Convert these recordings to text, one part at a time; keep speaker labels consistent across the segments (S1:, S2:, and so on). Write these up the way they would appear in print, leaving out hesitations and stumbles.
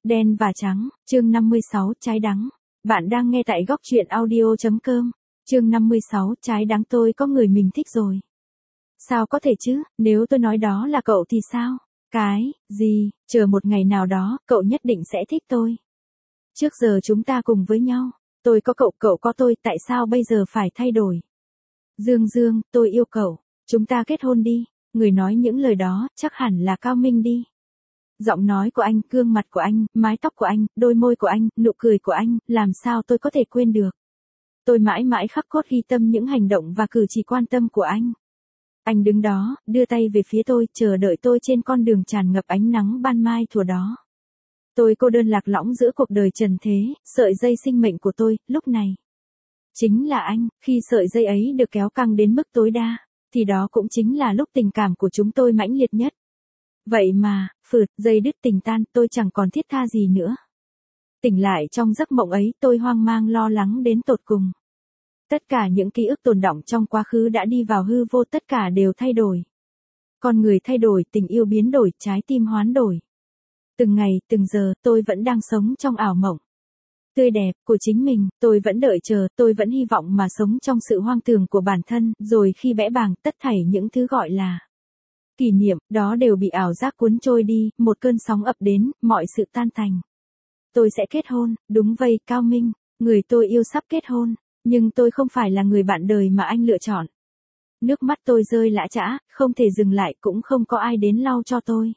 S1: Đen và trắng, chương 56, trái đắng. Bạn đang nghe tại góc truyện audio.com. Chương 56, trái đắng. Tôi có người mình thích rồi. Sao có thể chứ, nếu tôi nói đó là cậu thì sao? Cái gì, chờ một ngày nào đó, cậu nhất định sẽ thích tôi. Trước giờ chúng ta cùng với nhau. Tôi có cậu, cậu có tôi, tại sao bây giờ phải thay đổi? Dương Dương, tôi yêu cậu. Chúng ta kết hôn đi. Người nói những lời đó, chắc hẳn là Cao Minh đi. Giọng nói của anh, gương mặt của anh, mái tóc của anh, đôi môi của anh, nụ cười của anh, làm sao tôi có thể quên được. Tôi mãi mãi khắc cốt ghi tâm những hành động và cử chỉ quan tâm của anh. Anh đứng đó, đưa tay về phía tôi, chờ đợi tôi trên con đường tràn ngập ánh nắng ban mai thuở đó. Tôi cô đơn lạc lõng giữa cuộc đời trần thế, sợi dây sinh mệnh của tôi, lúc này. Chính là anh, khi sợi dây ấy được kéo căng đến mức tối đa, thì đó cũng chính là lúc tình cảm của chúng tôi mãnh liệt nhất. Vậy mà, dây đứt tình tan, tôi chẳng còn thiết tha gì nữa. Tỉnh lại trong giấc mộng ấy, tôi hoang mang lo lắng đến tột cùng. Tất cả những ký ức tồn đọng trong quá khứ đã đi vào hư vô, tất cả đều thay đổi. Con người thay đổi, tình yêu biến đổi, trái tim hoán đổi. Từng ngày, từng giờ, tôi vẫn đang sống trong ảo mộng tươi đẹp của chính mình, tôi vẫn đợi chờ, tôi vẫn hy vọng mà sống trong sự hoang tưởng của bản thân, rồi khi bẽ bàng, tất thảy những thứ gọi là kỷ niệm, đó đều bị ảo giác cuốn trôi đi, một cơn sóng ập đến, mọi sự tan thành. Tôi sẽ kết hôn, đúng vậy, Cao Minh, người tôi yêu sắp kết hôn, nhưng tôi không phải là người bạn đời mà anh lựa chọn. Nước mắt tôi rơi lã chã, không thể dừng lại, cũng không có ai đến lau cho tôi.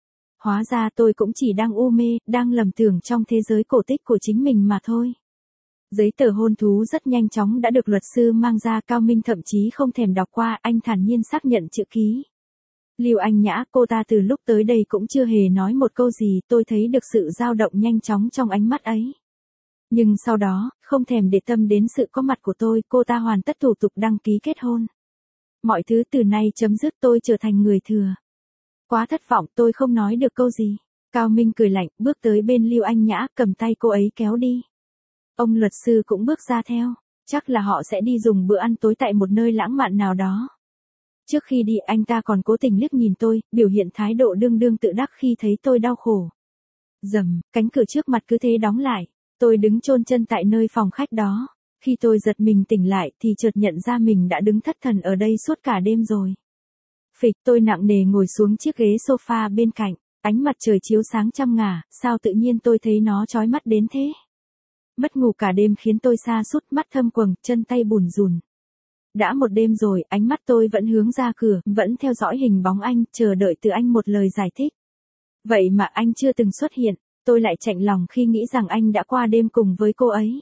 S1: Hóa ra tôi cũng chỉ đang u mê, đang lầm tưởng trong thế giới cổ tích của chính mình mà thôi. Giấy tờ hôn thú rất nhanh chóng đã được luật sư mang ra, Cao Minh thậm chí không thèm đọc qua, anh thản nhiên xác nhận chữ ký. Lưu Anh Nhã, cô ta từ lúc tới đây cũng chưa hề nói một câu gì, tôi thấy được sự dao động nhanh chóng trong ánh mắt ấy. Nhưng sau đó, không thèm để tâm đến sự có mặt của tôi, cô ta hoàn tất thủ tục đăng ký kết hôn. Mọi thứ từ nay chấm dứt, tôi trở thành người thừa. Quá thất vọng, tôi không nói được câu gì. Cao Minh cười lạnh, bước tới bên Lưu Anh Nhã, cầm tay cô ấy kéo đi. Ông luật sư cũng bước ra theo, chắc là họ sẽ đi dùng bữa ăn tối tại một nơi lãng mạn nào đó. Trước khi đi, anh ta còn cố tình liếc nhìn tôi, biểu hiện thái độ đương đương tự đắc khi thấy tôi đau khổ. Rầm, cánh cửa trước mặt cứ thế đóng lại. Tôi đứng chôn chân tại nơi phòng khách đó. Khi tôi giật mình tỉnh lại thì chợt nhận ra mình đã đứng thất thần ở đây suốt cả đêm rồi. Phịch, tôi nặng nề ngồi xuống chiếc ghế sofa bên cạnh. Ánh mặt trời chiếu sáng trăm ngả, sao tự nhiên tôi thấy nó chói mắt đến thế? Mất ngủ cả đêm khiến tôi sa sút, mắt thâm quầng, chân tay bủn rủn. Đã một đêm rồi, ánh mắt tôi vẫn hướng ra cửa, vẫn theo dõi hình bóng anh, chờ đợi từ anh một lời giải thích. Vậy mà anh chưa từng xuất hiện, tôi lại chạnh lòng khi nghĩ rằng anh đã qua đêm cùng với cô ấy.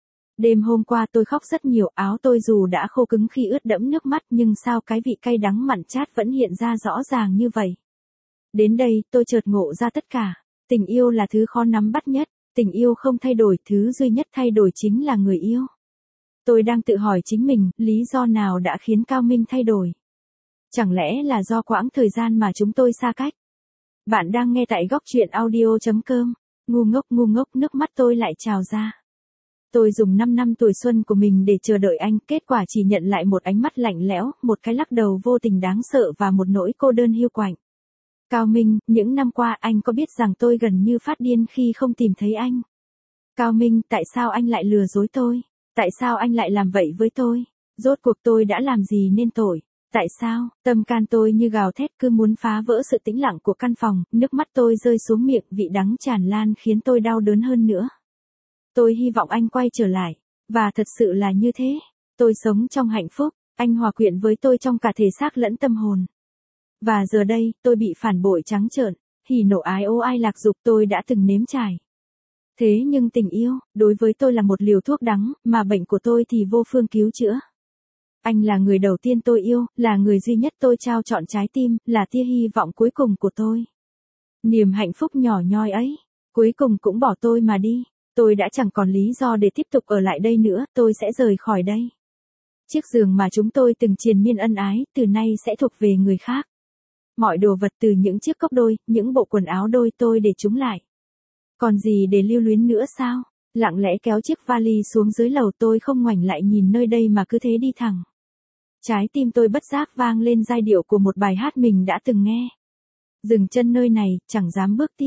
S1: Đêm hôm qua tôi khóc rất nhiều, áo tôi dù đã khô cứng khi ướt đẫm nước mắt, nhưng sao cái vị cay đắng mặn chát vẫn hiện ra rõ ràng như vậy. Đến đây, tôi chợt ngộ ra tất cả. Tình yêu là thứ khó nắm bắt nhất, tình yêu không thay đổi, thứ duy nhất thay đổi chính là người yêu. Tôi đang tự hỏi chính mình, lý do nào đã khiến Cao Minh thay đổi? Chẳng lẽ là do quãng thời gian mà chúng tôi xa cách? Bạn đang nghe tại góc truyện audio.com. Ngu ngốc, nước mắt tôi lại trào ra. Tôi dùng 5 năm tuổi xuân của mình để chờ đợi anh, kết quả chỉ nhận lại một ánh mắt lạnh lẽo, một cái lắc đầu vô tình đáng sợ và một nỗi cô đơn hiu quạnh. Cao Minh, những năm qua anh có biết rằng tôi gần như phát điên khi không tìm thấy anh? Cao Minh, tại sao anh lại lừa dối tôi? Tại sao anh lại làm vậy với tôi? Rốt cuộc tôi đã làm gì nên tội? Tại sao? Tâm can tôi như gào thét, cứ muốn phá vỡ sự tĩnh lặng của căn phòng, nước mắt tôi rơi xuống miệng, vị đắng tràn lan khiến tôi đau đớn hơn nữa. Tôi hy vọng anh quay trở lại, và thật sự là như thế. Tôi sống trong hạnh phúc, anh hòa quyện với tôi trong cả thể xác lẫn tâm hồn. Và giờ đây, tôi bị phản bội trắng trợn, hỉ nộ ái ố ai lạc dục tôi đã từng nếm trải. Thế nhưng tình yêu, đối với tôi là một liều thuốc đắng, mà bệnh của tôi thì vô phương cứu chữa. Anh là người đầu tiên tôi yêu, là người duy nhất tôi trao trọn trái tim, là tia hy vọng cuối cùng của tôi. Niềm hạnh phúc nhỏ nhoi ấy, cuối cùng cũng bỏ tôi mà đi. Tôi đã chẳng còn lý do để tiếp tục ở lại đây nữa, tôi sẽ rời khỏi đây. Chiếc giường mà chúng tôi từng triền miên ân ái, từ nay sẽ thuộc về người khác. Mọi đồ vật từ những chiếc cốc đôi, những bộ quần áo đôi tôi để chúng lại. Còn gì để lưu luyến nữa sao? Lặng lẽ kéo chiếc vali xuống dưới lầu, tôi không ngoảnh lại nhìn nơi đây mà cứ thế đi thẳng. Trái tim tôi bất giác vang lên giai điệu của một bài hát mình đã từng nghe. Dừng chân nơi này, chẳng dám bước tiếp.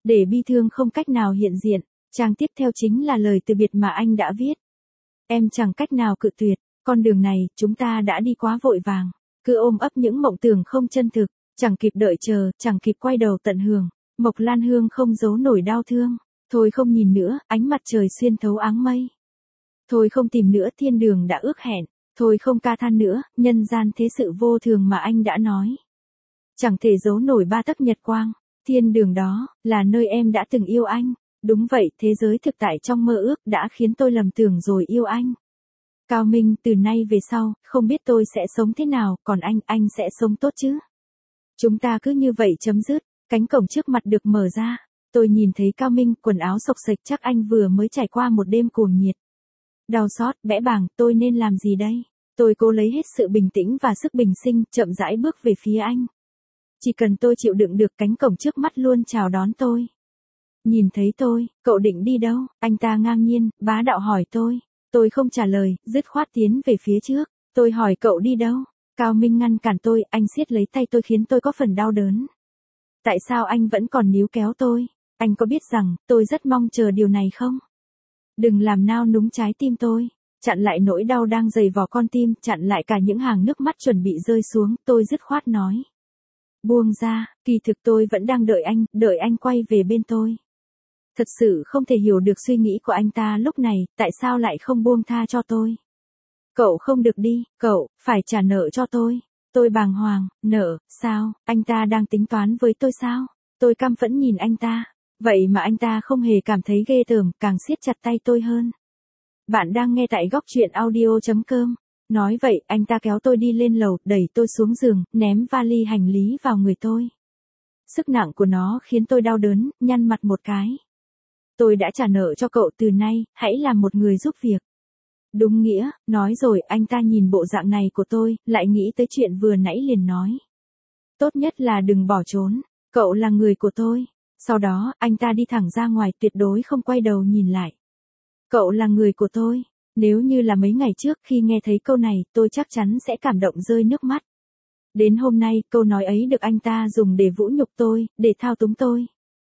S1: để bi thương không cách nào hiện diện. Trang tiếp theo chính là lời từ biệt mà anh đã viết. Em chẳng cách nào cự tuyệt, con đường này chúng ta đã đi quá vội vàng, cứ ôm ấp những mộng tưởng không chân thực, chẳng kịp đợi chờ, chẳng kịp quay đầu tận hưởng. Mộc Lan Hương không giấu nổi đau thương. Thôi không nhìn nữa, ánh mặt trời xuyên thấu áng mây. Thôi không tìm nữa, thiên đường đã ước hẹn. Thôi không ca than nữa, nhân gian thế sự vô thường mà anh đã nói. Chẳng thể giấu nổi 3 tấc nhật quang. Thiên đường đó, là nơi em đã từng yêu anh. Đúng vậy, thế giới thực tại trong mơ ước đã khiến tôi lầm tưởng rồi yêu anh. Cao Minh, từ nay về sau, không biết tôi sẽ sống thế nào, còn anh sẽ sống tốt chứ? Chúng ta cứ như vậy chấm dứt. Cánh cổng trước mặt được mở ra. Tôi nhìn thấy Cao Minh, quần áo xộc xệch, chắc anh vừa mới trải qua một đêm cuồng nhiệt. Đau xót, bẽ bàng, tôi nên làm gì đây? Tôi cố lấy hết sự bình tĩnh và sức bình sinh, chậm rãi bước về phía anh. Chỉ cần tôi chịu đựng được, cánh cổng trước mắt luôn chào đón tôi. Nhìn thấy tôi, cậu định đi đâu? Anh ta ngang nhiên, bá đạo hỏi tôi. Tôi không trả lời, dứt khoát tiến về phía trước. Tôi hỏi cậu đi đâu? Cao Minh ngăn cản tôi, anh siết lấy tay tôi khiến tôi có phần đau đớn. Tại sao anh vẫn còn níu kéo tôi? Anh có biết rằng, tôi rất mong chờ điều này không? Đừng làm nao núng trái tim tôi. Chặn lại nỗi đau đang dày vò con tim, chặn lại cả những hàng nước mắt chuẩn bị rơi xuống, tôi dứt khoát nói. Buông ra, kỳ thực tôi vẫn đang đợi anh quay về bên tôi. Thật sự không thể hiểu được suy nghĩ của anh ta lúc này, tại sao lại không buông tha cho tôi. Cậu không được đi, cậu, phải trả nợ cho tôi. Tôi bàng hoàng, nợ, sao, anh ta đang tính toán với tôi sao? Tôi căm phẫn nhìn anh ta. Vậy mà anh ta không hề cảm thấy ghê tởm, càng siết chặt tay tôi hơn. Bạn đang nghe tại góc truyện audio.com. Nói vậy, anh ta kéo tôi đi lên lầu, đẩy tôi xuống giường, ném vali hành lý vào người tôi. Sức nặng của nó khiến tôi đau đớn, nhăn mặt một cái. Tôi đã trả nợ cho cậu, từ nay, hãy làm một người giúp việc. Đúng nghĩa, nói rồi, anh ta nhìn bộ dạng này của tôi, lại nghĩ tới chuyện vừa nãy liền nói. Tốt nhất là đừng bỏ trốn, cậu là người của tôi. Sau đó, anh ta đi thẳng ra ngoài, tuyệt đối không quay đầu nhìn lại. Cậu là người của tôi. Nếu như là mấy ngày trước khi nghe thấy câu này, tôi chắc chắn sẽ cảm động rơi nước mắt. Đến hôm nay, câu nói ấy được anh ta dùng để vũ nhục tôi, để thao túng tôi.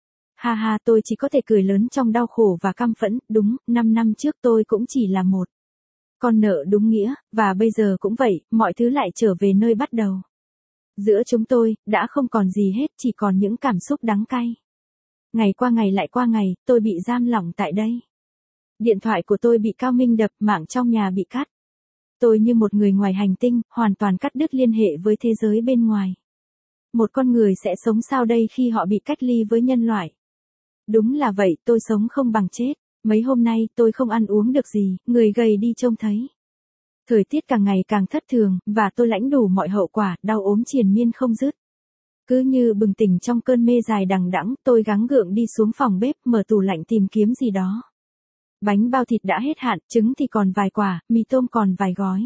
S1: Ha ha, tôi chỉ có thể cười lớn trong đau khổ và căm phẫn. Đúng, 5 năm trước tôi cũng chỉ là một con nợ đúng nghĩa, và bây giờ cũng vậy, mọi thứ lại trở về nơi bắt đầu. Giữa chúng tôi, đã không còn gì hết, chỉ còn những cảm xúc đắng cay. Ngày qua ngày lại qua ngày, tôi bị giam lỏng tại đây. Điện thoại của tôi bị Cao Minh đập, mạng trong nhà bị cắt. Tôi như một người ngoài hành tinh, hoàn toàn cắt đứt liên hệ với thế giới bên ngoài. Một con người sẽ sống sao đây khi họ bị cách ly với nhân loại? Đúng là vậy, tôi sống không bằng chết. Mấy hôm nay, tôi không ăn uống được gì, người gầy đi trông thấy. Thời tiết càng ngày càng thất thường, và tôi lãnh đủ mọi hậu quả, đau ốm triền miên không dứt. Cứ như bừng tỉnh trong cơn mê dài đằng đẵng, tôi gắng gượng đi xuống phòng bếp, mở tủ lạnh tìm kiếm gì đó. Bánh bao thịt đã hết hạn, trứng thì còn vài quả, mì tôm còn vài gói.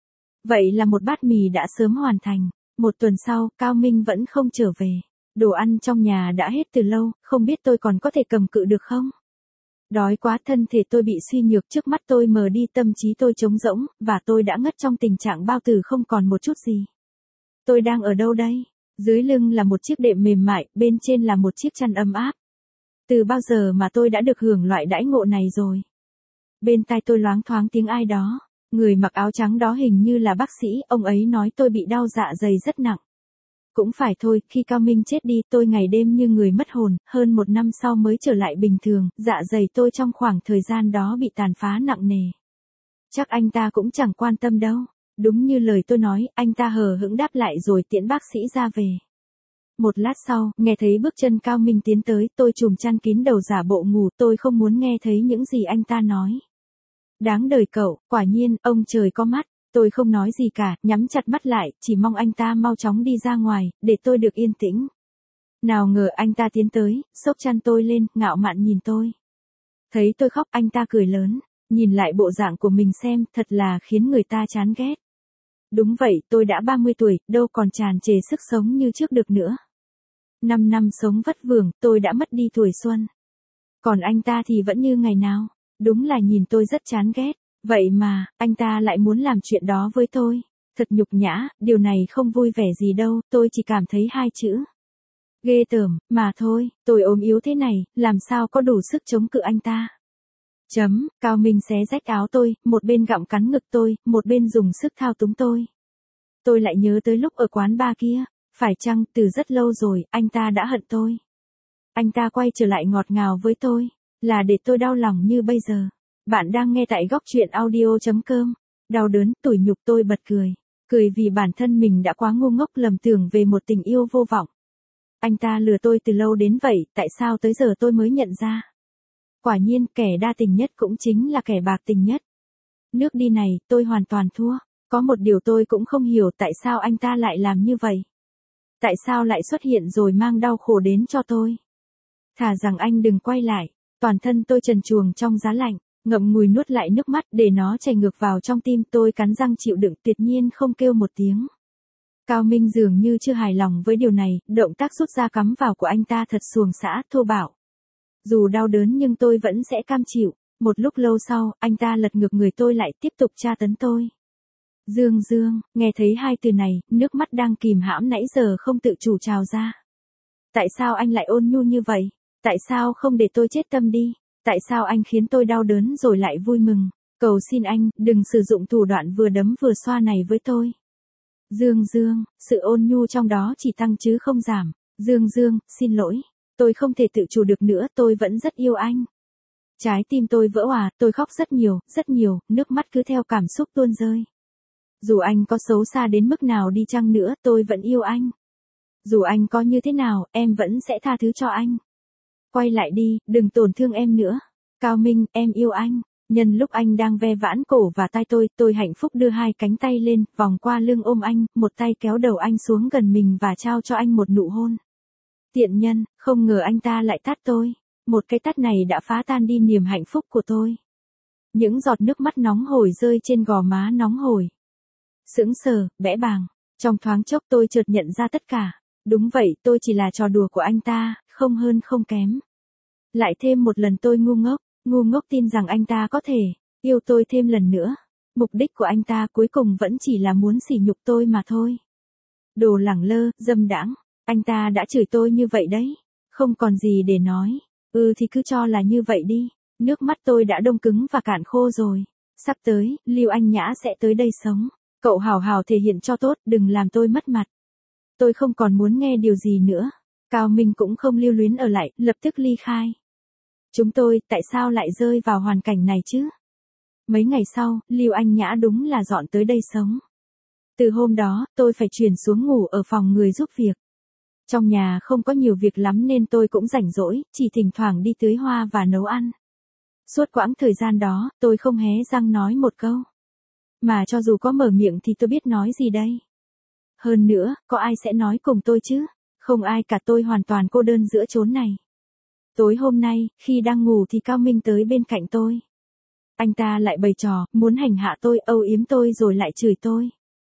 S1: Vậy là một bát mì đã sớm hoàn thành. Một tuần sau, Cao Minh vẫn không trở về. Đồ ăn trong nhà đã hết từ lâu, không biết tôi còn có thể cầm cự được không? Đói quá, thân thể tôi bị suy nhược, trước mắt tôi mờ đi, tâm trí tôi trống rỗng, và tôi đã ngất trong tình trạng bao tử không còn một chút gì. Tôi đang ở đâu đây? Dưới lưng là một chiếc đệm mềm mại, bên trên là một chiếc chăn ấm áp. Từ bao giờ mà tôi đã được hưởng loại đãi ngộ này rồi? Bên tai tôi loáng thoáng tiếng ai đó. Người mặc áo trắng đó hình như là bác sĩ, ông ấy nói tôi bị đau dạ dày rất nặng. Cũng phải thôi, khi Cao Minh chết đi, tôi ngày đêm như người mất hồn, hơn 1 năm sau mới trở lại bình thường, dạ dày tôi trong khoảng thời gian đó bị tàn phá nặng nề. Chắc anh ta cũng chẳng quan tâm đâu. Đúng như lời tôi nói, anh ta hờ hững đáp lại rồi tiễn bác sĩ ra về. Một lát sau, nghe thấy bước chân Cao Minh tiến tới, tôi trùm chăn kín đầu giả bộ ngủ, tôi không muốn nghe thấy những gì anh ta nói. Đáng đời cậu, quả nhiên, ông trời có mắt. Tôi không nói gì cả, nhắm chặt mắt lại, chỉ mong anh ta mau chóng đi ra ngoài, để tôi được yên tĩnh. Nào ngờ anh ta tiến tới, xốc chăn tôi lên, ngạo mạn nhìn tôi. Thấy tôi khóc, anh ta cười lớn, nhìn lại bộ dạng của mình xem, thật là khiến người ta chán ghét. Đúng vậy, tôi đã 30 tuổi, đâu còn tràn trề sức sống như trước được nữa. 5 năm sống vất vưởng, tôi đã mất đi tuổi xuân. Còn anh ta thì vẫn như ngày nào, đúng là nhìn tôi rất chán ghét. Vậy mà, anh ta lại muốn làm chuyện đó với tôi. Thật nhục nhã, điều này không vui vẻ gì đâu, tôi chỉ cảm thấy 2 chữ. Ghê tởm, mà thôi, tôi ốm yếu thế này, làm sao có đủ sức chống cự anh ta. Cao Minh xé rách áo tôi, một bên gặm cắn ngực tôi, một bên dùng sức thao túng tôi. Tôi lại nhớ tới lúc ở quán bar kia, phải chăng từ rất lâu rồi, anh ta đã hận tôi. Anh ta quay trở lại ngọt ngào với tôi, là để tôi đau lòng như bây giờ. Bạn đang nghe tại góc truyện audio.com. Đau đớn, tủi nhục tôi bật cười. Cười vì bản thân mình đã quá ngu ngốc lầm tưởng về một tình yêu vô vọng. Anh ta lừa tôi từ lâu đến vậy, tại sao tới giờ tôi mới nhận ra? Quả nhiên, kẻ đa tình nhất cũng chính là kẻ bạc tình nhất. Nước đi này, tôi hoàn toàn thua. Có một điều tôi cũng không hiểu tại sao anh ta lại làm như vậy. Tại sao lại xuất hiện rồi mang đau khổ đến cho tôi? Thà rằng anh đừng quay lại. Toàn thân tôi trần truồng trong giá lạnh, ngậm ngùi nuốt lại nước mắt để nó chảy ngược vào trong tim. Tôi cắn răng chịu đựng, tuyệt nhiên không kêu một tiếng. Cao Minh dường như chưa hài lòng với điều này, động tác rút ra cắm vào của anh ta thật xuồng xã, thô bạo. Dù đau đớn nhưng tôi vẫn sẽ cam chịu. Một lúc lâu sau, anh ta lật ngược người tôi lại tiếp tục tra tấn tôi. Dương, nghe thấy hai từ này, nước mắt đang kìm hãm nãy giờ không tự chủ trào ra. Tại sao anh lại ôn nhu như vậy? Tại sao không để tôi chết tâm đi? Tại sao anh khiến tôi đau đớn rồi lại vui mừng? Cầu xin anh, đừng sử dụng thủ đoạn vừa đấm vừa xoa này với tôi. Dương, sự ôn nhu trong đó chỉ tăng chứ không giảm. Dương, xin lỗi. Tôi không thể tự chủ được nữa, tôi vẫn rất yêu anh. Trái tim tôi vỡ òa, tôi khóc rất nhiều, nước mắt cứ theo cảm xúc tuôn rơi. Dù anh có xấu xa đến mức nào đi chăng nữa, tôi vẫn yêu anh. Dù anh có như thế nào, em vẫn sẽ tha thứ cho anh. Quay lại đi, đừng tổn thương em nữa. Cao Minh, em yêu anh. Nhân lúc anh đang ve vãn cổ và tai tôi hạnh phúc đưa hai cánh tay lên, vòng qua lưng ôm anh, một tay kéo đầu anh xuống gần mình và trao cho anh một nụ hôn. Tiện nhân, không ngờ anh ta lại tát tôi. Một cái tát này đã phá tan đi niềm hạnh phúc của tôi. Những giọt nước mắt nóng hổi rơi trên gò má nóng hổi. Sững sờ, bẽ bàng. Trong thoáng chốc tôi chợt nhận ra tất cả. Đúng vậy, tôi chỉ là trò đùa của anh ta, không hơn không kém. Lại thêm một lần tôi ngu ngốc tin rằng anh ta có thể yêu tôi thêm lần nữa. Mục đích của anh ta cuối cùng vẫn chỉ là muốn sỉ nhục tôi mà thôi. Đồ lẳng lơ, dâm đãng, anh ta đã chửi tôi như vậy đấy. Không còn gì để nói. Thì cứ cho là như vậy đi. Nước mắt tôi đã đông cứng và cạn khô rồi. Sắp tới, Lưu Anh Nhã sẽ tới đây sống. Cậu hào hào thể hiện cho tốt, đừng làm tôi mất mặt. Tôi không còn muốn nghe điều gì nữa. Cao Minh cũng không lưu luyến ở lại, lập tức ly khai. Chúng tôi, tại sao lại rơi vào hoàn cảnh này chứ? Mấy ngày sau, Lưu Anh Nhã đúng là dọn tới đây sống. Từ hôm đó, tôi phải chuyển xuống ngủ ở phòng người giúp việc. Trong nhà không có nhiều việc lắm nên tôi cũng rảnh rỗi, chỉ thỉnh thoảng đi tưới hoa và nấu ăn. Suốt quãng thời gian đó, tôi không hé răng nói một câu. Mà cho dù có mở miệng thì tôi biết nói gì đây? Hơn nữa, có ai sẽ nói cùng tôi chứ? Không ai cả, tôi hoàn toàn cô đơn giữa chốn này. Tối hôm nay, khi đang ngủ thì Cao Minh tới bên cạnh tôi. Anh ta lại bày trò, muốn hành hạ tôi, âu yếm tôi rồi lại chửi tôi.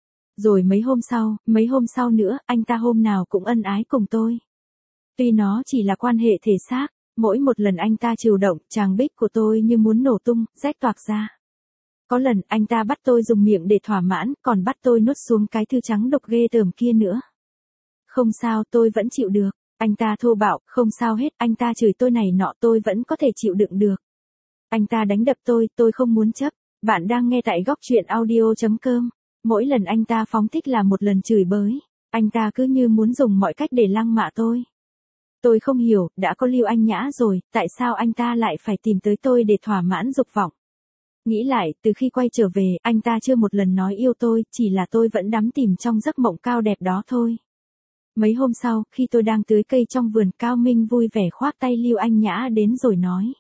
S1: Rồi mấy hôm sau nữa, anh ta hôm nào cũng ân ái cùng tôi. Tuy nó chỉ là quan hệ thể xác, mỗi một lần anh ta chịu động, tràng bích của tôi như muốn nổ tung, rách toạc ra. Có lần, anh ta bắt tôi dùng miệng để thỏa mãn, còn bắt tôi nuốt xuống cái thứ trắng độc ghê tởm kia nữa. Không sao, tôi vẫn chịu được. Anh ta thô bạo, không sao hết, anh ta chửi tôi này nọ tôi vẫn có thể chịu đựng được. Anh ta đánh đập tôi không muốn chấp. Bạn đang nghe tại góc truyện audio.com. Mỗi lần anh ta phóng thích là một lần chửi bới. Anh ta cứ như muốn dùng mọi cách để lăng mạ tôi. Tôi không hiểu, đã có Lưu Anh Nhã rồi, tại sao anh ta lại phải tìm tới tôi để thỏa mãn dục vọng. Nghĩ lại, từ khi quay trở về, anh ta chưa một lần nói yêu tôi, chỉ là tôi vẫn đắm chìm trong giấc mộng cao đẹp đó thôi. Mấy hôm sau, khi tôi đang tưới cây trong vườn, Cao Minh vui vẻ khoác tay Lưu Anh Nhã đến rồi nói.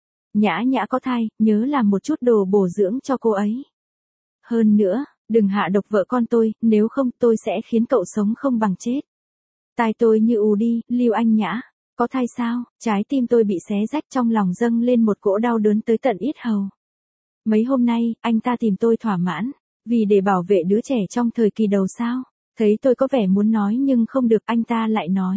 S1: Nhã có thai, nhớ làm một chút đồ bổ dưỡng cho cô ấy. Hơn nữa, đừng hạ độc vợ con tôi, nếu không tôi sẽ khiến cậu sống không bằng chết. Tai tôi như ù đi, Lưu Anh Nhã, có thai sao? Trái tim tôi bị xé rách, trong lòng dâng lên một cỗ đau đớn tới tận yết hầu. Mấy hôm nay, anh ta tìm tôi thỏa mãn, vì để bảo vệ đứa trẻ trong thời kỳ đầu sao? Thấy tôi có vẻ muốn nói nhưng không được, anh ta lại nói.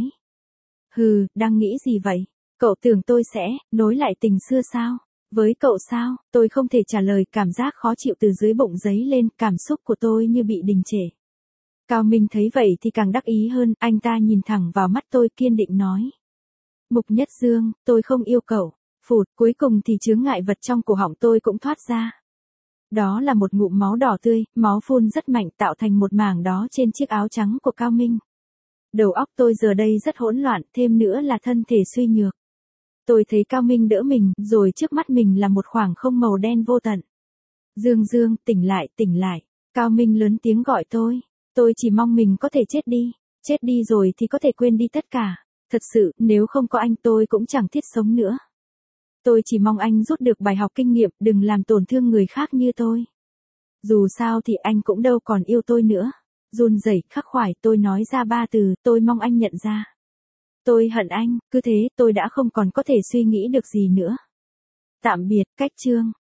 S1: Đang nghĩ gì vậy? Cậu tưởng tôi sẽ nối lại tình xưa sao? Với cậu sao? Tôi không thể trả lời, cảm giác khó chịu từ dưới bụng dấy lên, cảm xúc của tôi như bị đình trệ. Cao Minh thấy vậy thì càng đắc ý hơn, anh ta nhìn thẳng vào mắt tôi kiên định nói. Mục Nhất Dương, tôi không yêu cậu. Phụt, cuối cùng thì chướng ngại vật trong cổ họng tôi cũng thoát ra. Đó là một ngụm máu đỏ tươi, máu phun rất mạnh tạo thành một mảng đó trên chiếc áo trắng của Cao Minh. Đầu óc tôi giờ đây rất hỗn loạn, thêm nữa là thân thể suy nhược. Tôi thấy Cao Minh đỡ mình, rồi trước mắt mình là một khoảng không màu đen vô tận. Dương Dương, tỉnh lại, tỉnh lại. Cao Minh lớn tiếng gọi tôi. Tôi chỉ mong mình có thể chết đi. Chết đi rồi thì có thể quên đi tất cả. Thật sự, nếu không có anh tôi cũng chẳng thiết sống nữa. Tôi chỉ mong anh rút được bài học kinh nghiệm, đừng làm tổn thương người khác như tôi. Dù sao thì anh cũng đâu còn yêu tôi nữa. Run rẩy, khắc khoải tôi nói ra 3 từ, tôi mong anh nhận ra. Tôi hận anh, cứ thế tôi đã không còn có thể suy nghĩ được gì nữa. Tạm biệt, Cách Chương.